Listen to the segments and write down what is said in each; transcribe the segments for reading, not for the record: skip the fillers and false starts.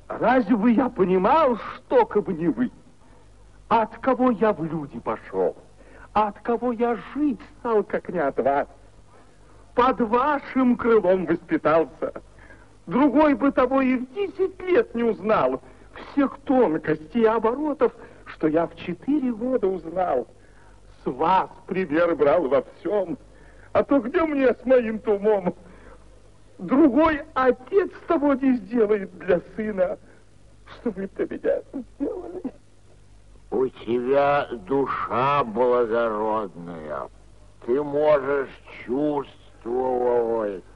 Разве бы я понимал, что как бы не вы? От кого я в люди пошел? От кого я жить стал, как не от вас? Под вашим крылом воспитался. Другой бы того и в 10 лет не узнал. Всех тонкостей и оборотов, что я в 4 года узнал. С вас пример брал во всем. А то где мне с моим-то умом? Другой отец того не сделает для сына, что вы для меня сделали. У тебя душа благородная. Ты можешь чувствовать.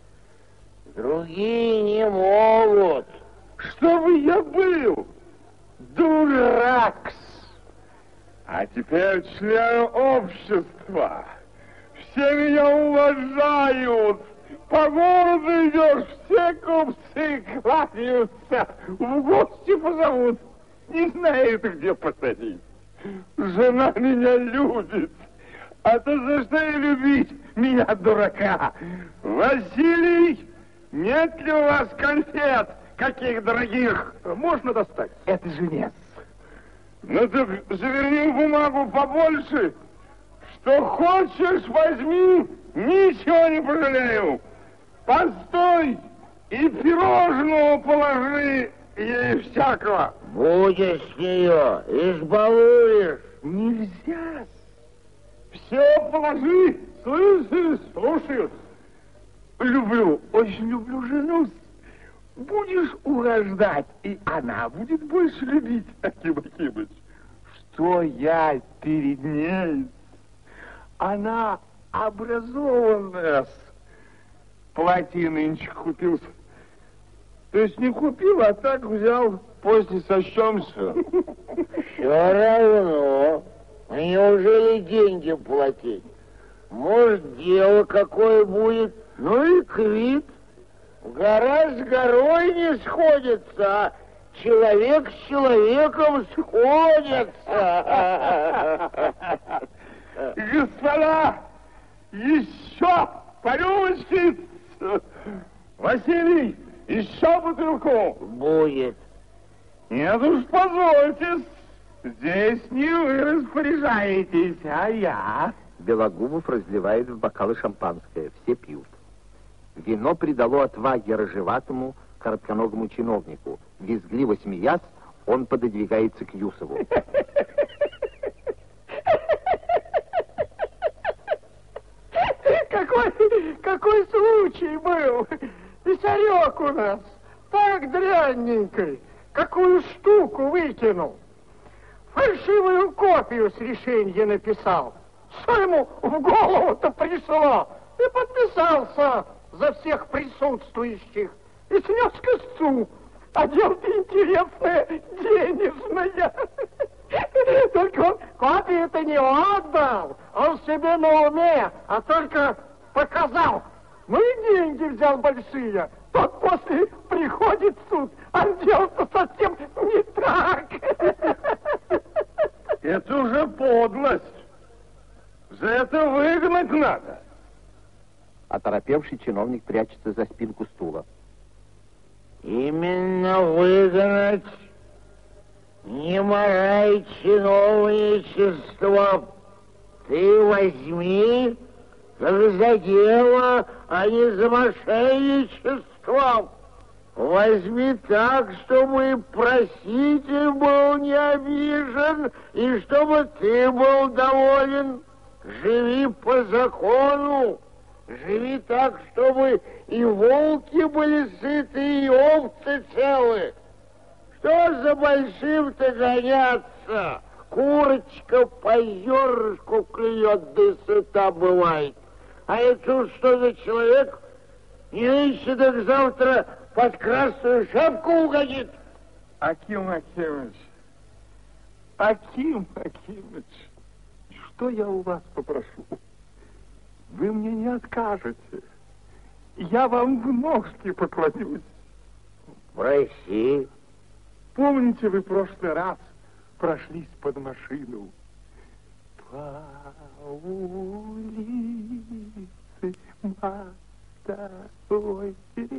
Другие не могут. Чтобы я был дурак. А теперь член общества. Все меня уважают. По городу идешь, все купцы кланяются, в гости позовут. Не знает, где посадить. Жена меня любит. А то за что и любить меня, дурака? Василий, нет ли у вас конфет, каких дорогих? Можно достать? Это женец. Ну так заверни в бумагу побольше. Что хочешь, возьми, ничего не пожалею. Постой и пирожного положи ей всякого. Будешь с нее, избалуешь. Нельзя. Все положи. Слышишь? Слушаюсь. Люблю, очень люблю жену. Будешь угождать, и она будет больше любить, Аким Акимыч. Что я перед ней? Она образованная. Платье нынче купил. То есть не купил, а так взял, после сочтемся. Все равно. Неужели деньги платить? Может, дело какое будет, ну и квит. Гора с горой не сходится, а человек с человеком сходится. Господа, еще по рюмочке. Василий, еще бутылку. Будет. Нет уж, позвольте. Здесь не вы распоряжаетесь, а я. Белогубов разливает в бокалы шампанское. Все пьют. Вино придало отваги рыжеватому, коротконогому чиновнику. Визгливо смеясь, он пододвигается к Юсову. Какой случай был? Писарек у нас, так дрянненький, какую штуку выкинул. Фальшивую копию с решения написал. Что ему в голову-то пришло? И подписался за всех присутствующих. И снес к истцу. А дело-то интересное, денежное. Только он копию-то не отдал. Он себе на уме, а только показал. Ну и деньги взял большие. Тот после приходит в суд, а дело-то совсем не так. Это уже подлость. За это выгнать надо. Оторопевший чиновник прячется за спинку стула. Именно выгнать. Не морай чиновничество. Ты возьми, как за дело, а не за мошенничество. Возьми так, чтобы проситель был не обижен, и чтобы ты был доволен. Живи по закону. Живи так, чтобы и волки были сыты, и овцы целы. Что за большим-то гоняться? Курочка по зернышку клюет, да и сыта бывает. А это уж что за человек? Не нынче, так завтра под красную шапку угодит. Аким Акимыч, Аким Акимыч, что я у вас попрошу? Вы мне не откажете. Я вам в ножки поклонюсь. Проси. Помните, вы в прошлый раз прошлись под машину? По улице Да, ой.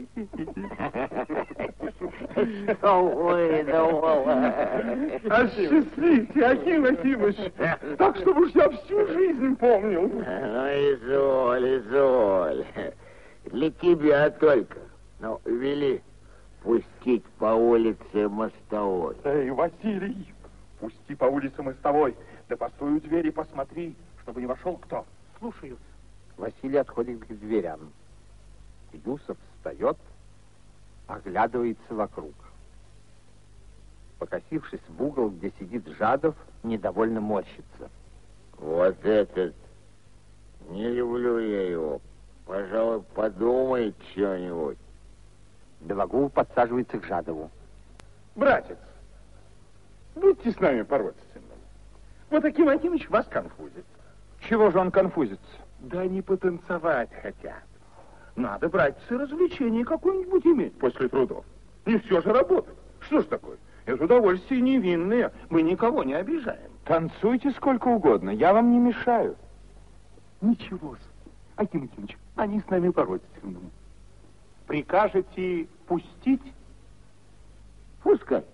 Что выдумал? Осчастливьте, Аким Акимыч, так, чтобы уж я всю жизнь помнил. Ну, изволь. Для тебя только. Ну, вели пустить по улице Мостовой. Эй, Василий, пусти по улице Мостовой, да постой у двери, посмотри, чтобы не вошел кто. Слушаю. Василий отходит к дверям. Юсов встает, оглядывается вокруг. Покосившись в угол, где сидит Жадов, недовольно морщится. Вот этот, не люблю я его. Пожалуй, подумает что-нибудь. Белогубов подсаживается к Жадову. Братец, будьте с нами породственным. Вот Аким Акимыч вас конфузит. Чего же он конфузится? Да они потанцевать хотят. Надо, братец, и развлечение какое-нибудь иметь после трудов. Не все же работать. Что ж такое? Это удовольствие невинное. Мы никого не обижаем. Танцуйте сколько угодно, я вам не мешаю. Ничего, Аким Акимыч, они с нами по-родственному. Прикажете пустить? Пускай.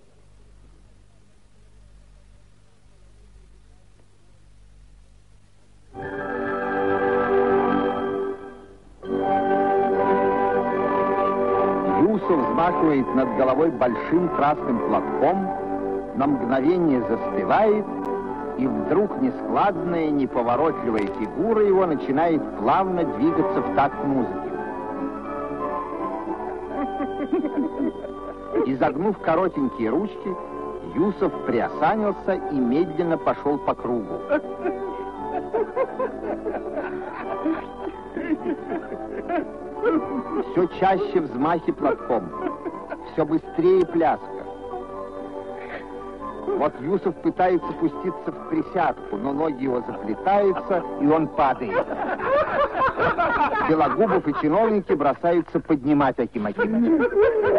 Юсов взмахивает над головой большим красным платком, на мгновение застывает, и вдруг нескладная, неповоротливая фигура его начинает плавно двигаться в такт музыки. Изогнув коротенькие ручки, Юсов приосанился и медленно пошел по кругу. Все чаще взмахи платком, все быстрее пляска. Вот Юсов пытается пуститься в присядку, но ноги его заплетаются, и он падает. Белогубов и чиновники бросаются поднимать Аким Акимыча.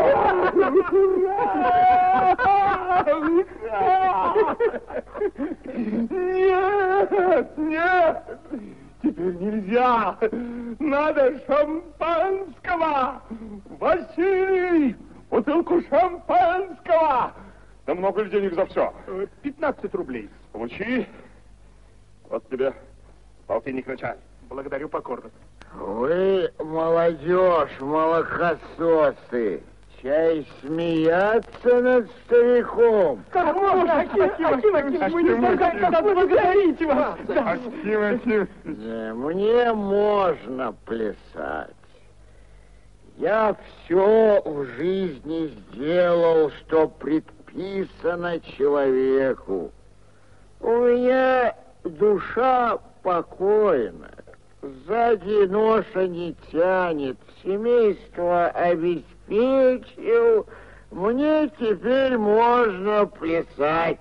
Нет, нет, теперь нельзя. Надо шампанского. Василий, бутылку шампанского. Да много ли денег за все? 15 рублей. Получи. Вот тебе полтинник на чай. Благодарю покорно. Вы, молодежь, молокососы, чай смеяться над стариком. Как можно, Аким Акимыч, мы не можем благодарить вас. Аким Акимыч. Да, мне можно плясать. Я все в жизни сделал, что предписано человеку. У меня душа покойна. Сзади ноша не тянет, семейство обеспечил, мне теперь можно плясать.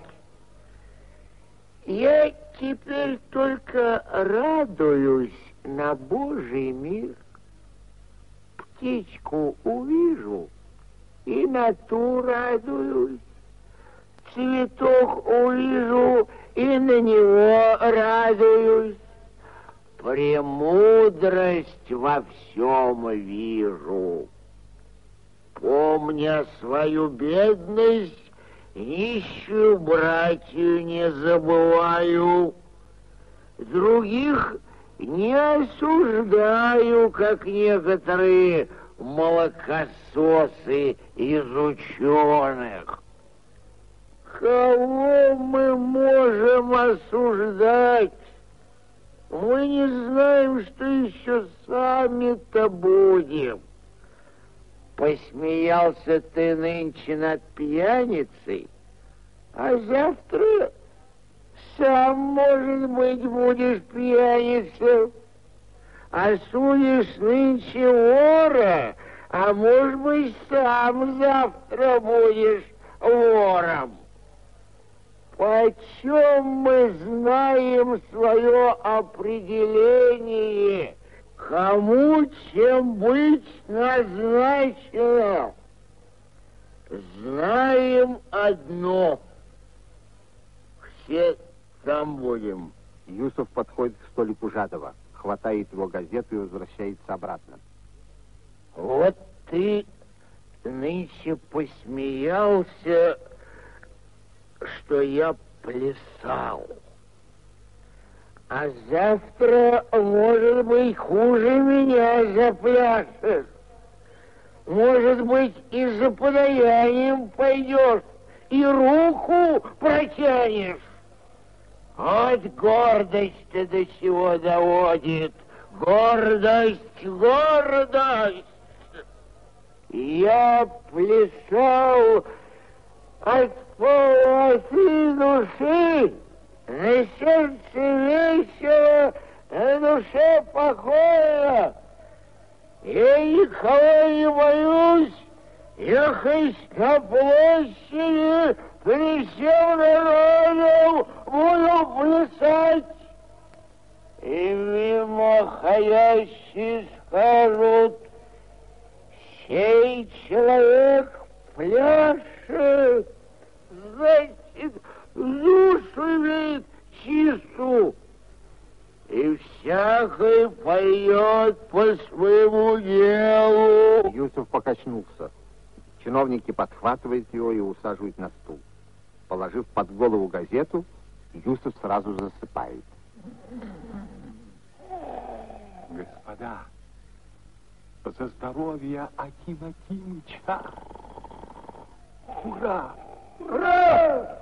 Я теперь только радуюсь на Божий мир. Птичку увижу и на ту радуюсь. Цветок увижу и на него радуюсь. Премудрость во всем вижу. Помня свою бедность, нищую братью не забываю. Других не осуждаю, как некоторые молокососы из ученых. Кого мы можем осуждать? Мы не знаем, что еще сами-то будем. Посмеялся ты нынче над пьяницей, а завтра сам, может быть, будешь пьяницей. А судишь нынче вора, а может быть, сам завтра будешь вором. Почем мы знаем свое определение, кому чем быть назначено? Знаем одно. Все там будем. Юсов подходит к столику Жадова, хватает его газету и возвращается обратно. Вот ты нынче посмеялся, что я плясал. А завтра, может быть, хуже меня запляшешь. Может быть, и за подаянием пойдешь, и руку протянешь. Вот гордость-то до чего доводит. Гордость, гордость. Я плясал от полноты души, на сердце весело, на душе покоя. Я никого не боюсь, я хоть на площади при всем народу буду плясать. И мимо ходящие скажут: сей человек пляшет, значит, душу имеет чистую. И всякий поет по своему делу. Юсуф покачнулся. Чиновники подхватывают его и усаживают на стул. Положив под голову газету, Юсуф сразу засыпает. Господа, за здоровье Акима Акимыча! Ура! Ура!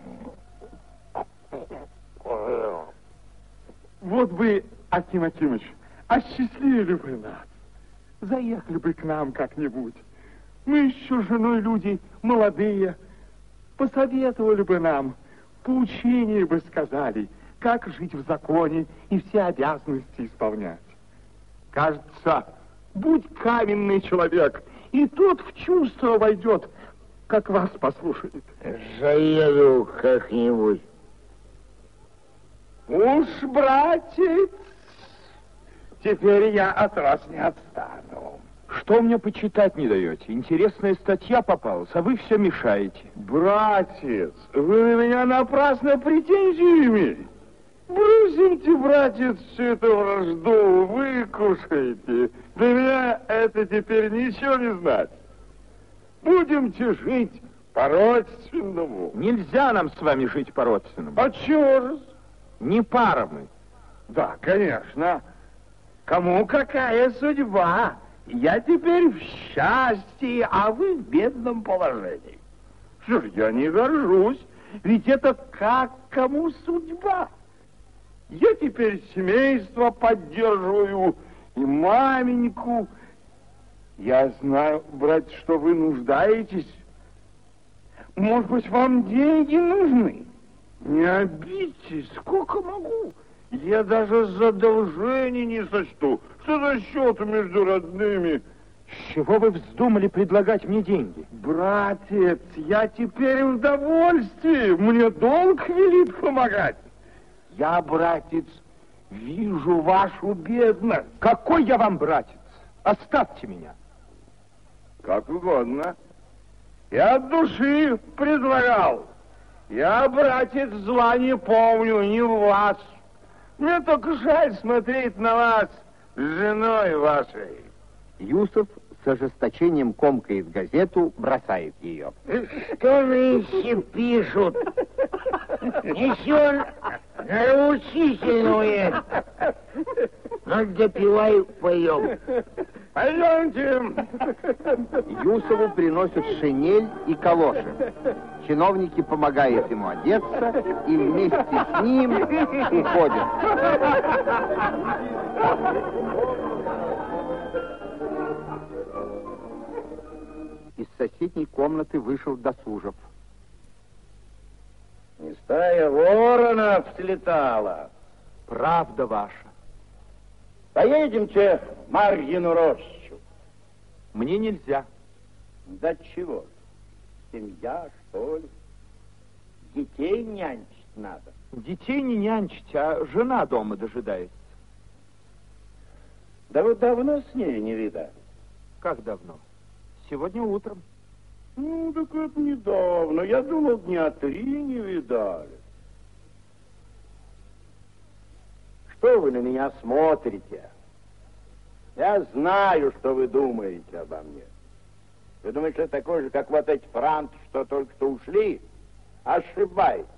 Вот бы, Аким Акимыч, осчастливили бы нас. Заехали бы к нам как-нибудь. Мы еще с женой люди молодые. Посоветовали бы нам, поучение бы сказали, как жить в законе и все обязанности исполнять. Кажется, будь каменный человек, и тот в чувство войдет, как вас послушает. Заеду как-нибудь. Уж, братец, теперь я от вас не отстану. Что мне почитать не даете? Интересная статья попалась, а вы все мешаете. Братец, вы на меня напрасно претензии имеете. Бросимте, братец, всю эту вражду, выкушайте. Для меня это теперь ничего не знать. Будемте жить по-родственному. Нельзя нам с вами жить по-родственному. А чего же? Не пара мы. Да, конечно. Кому какая судьба? Я теперь в счастье, а вы в бедном положении. Что ж, я не горжусь, ведь это как кому судьба. Я теперь семейство поддерживаю и маменьку. Я знаю, брат, что вы нуждаетесь. Может быть, вам деньги нужны? Не обидьтесь, сколько могу. Я даже задолжений не сочту. Что за счет между родными? С чего вы вздумали предлагать мне деньги? Братец, я теперь в довольстве. Мне долг велит помогать. Я, братец, вижу вашу бедность. Какой я вам братец? Оставьте меня. Как угодно. Я от души предлагал. Я, братец, зла не помню, не в вас. Мне только жаль смотреть на вас с женой вашей. Юсуф с ожесточением комкает газету, бросает ее. Что нынче пишут? Ничего научительного. Ну, допивай, поем. Пойдемте. Юсову приносят шинель и калоши. Чиновники помогают ему одеться и вместе с ним уходят. Из соседней комнаты вышел Досужев. Не стая воронов слетала. Правда ваша. Поедемте в Марьину рощу. Мне нельзя. Да чего? Семья, что ли? Детей нянчить надо. Детей не нянчить, а жена дома дожидается. Да вы давно с ней не видали? Как давно? Сегодня утром. Ну, так это недавно. Я думал, дня 3 не видали. Что вы на меня смотрите? Я знаю, что вы думаете обо мне. Вы думаете, что я такой же, как вот эти франты, что только что ушли? Ошибаетесь.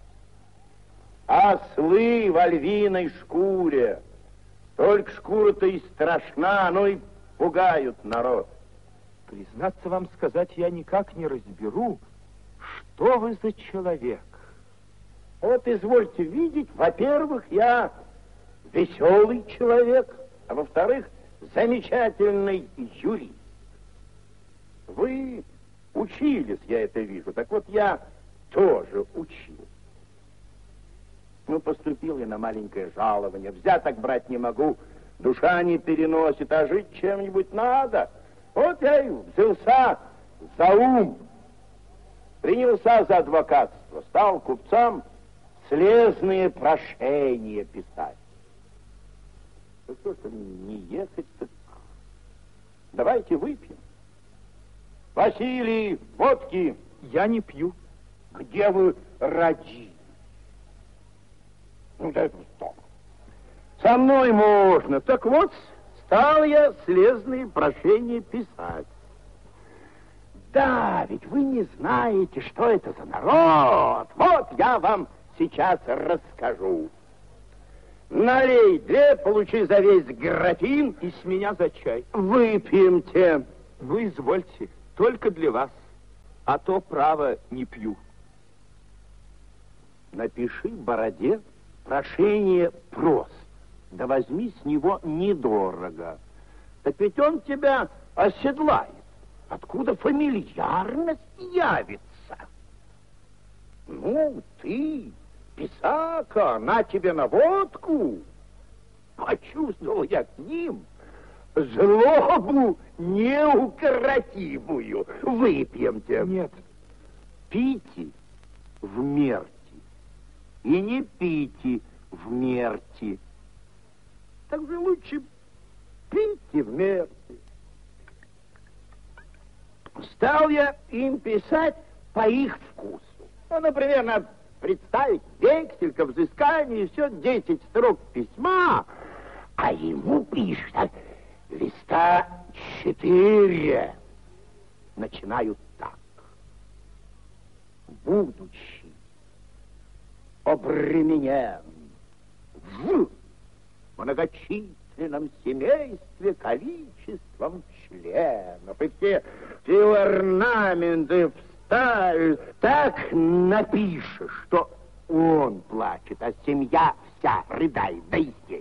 Ослы в львиной шкуре. Только шкура-то и страшна, но и пугают народ. Признаться вам сказать, я никак не разберу, что вы за человек. Вот извольте видеть, во-первых, я веселый человек, а во-вторых, замечательный юрист. Вы учились, я это вижу, так вот я тоже учил. Ну, поступил я на маленькое жалование, взяток брать не могу, душа не переносит, а жить чем-нибудь надо. Вот я и взялся за ум, принялся за адвокатство, стал купцам слезные прошения писать. Ну что ж, не ехать, так давайте выпьем. Василий, водки. Я не пью. Где вы родились? Ну, да это что? Со мной можно. Так вот, стал я слезные прошения писать. Да, ведь вы не знаете, что это за народ. Вот я вам сейчас расскажу. Налей 2, получи за весь графин. И с меня за чай. Выпьемте. Ну, извольте, только для вас. А то, право, не пью. Напиши Бороде прошение просто. Да возьми с него недорого. Так ведь он тебя оседлает. Откуда фамильярность явится? Ну, ты, писака, на тебе на водку. Почувствовал я к ним злобу неукротимую. Выпьемте. Нет. Пейте в мерти и не пейте в мерти. Так же лучше пейте в мерти. Стал я им писать по их вкусу. Ну, например, надо представить вексель ко взысканию, и все, 10 строк письма, а ему пишет листа 4. Начинают так. Будучи обременен в многочисленном семействе количеством членов, и все орнаменты вставишь, так напишешь, что он плачет, а семья вся рыдает, да и здесь.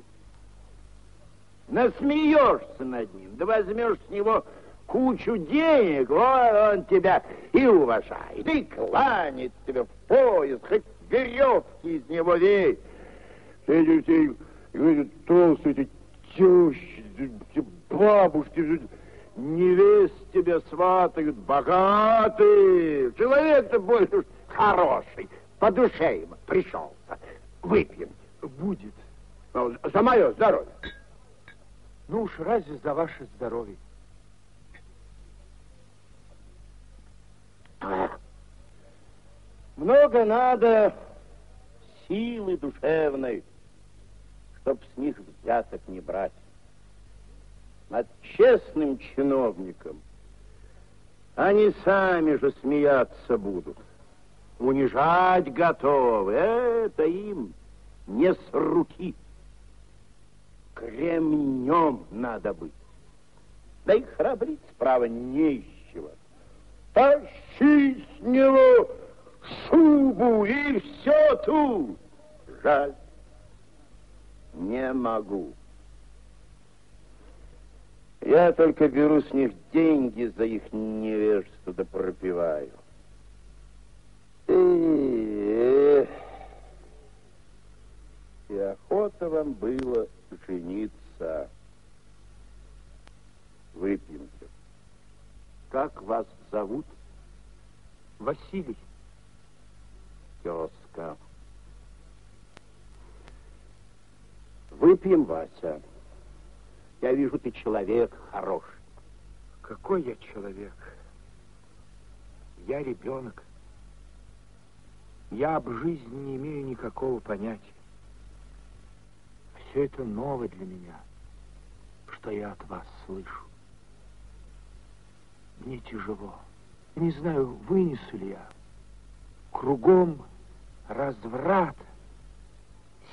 Насмеешься над ним, да возьмешь с него кучу денег, вот он тебя и уважает, и кланяет тебе в пояс, хоть веревки из него вей. Эти толстые, эти тещи, эти бабушки, невест тебя сватают, богатые. Человек-то больше хороший, по душе ему пришелся. Выпьем. Будет. Ну, за мое здоровье. Ну уж разве за ваше здоровье? Много надо силы душевной, чтоб с них взяток не брать. Над честным чиновником они сами же смеяться будут. Унижать готовы. Это им не с руки. Кремнем надо быть. Да и храбрить справа не из чего. Тащи с него шубу и все тут. Жаль. Не могу. Я только беру с них деньги за их невежество, да пропиваю. И охота вам было жениться. Выпьемте. Как вас зовут? Василий. Тезка. Выпьем, Вася. Я вижу, ты человек хороший. Какой я человек? Я ребенок. Я об жизни не имею никакого понятия. Все это ново для меня. что я от вас слышу. Мне тяжело. Не знаю, вынесу ли я. Кругом разврат,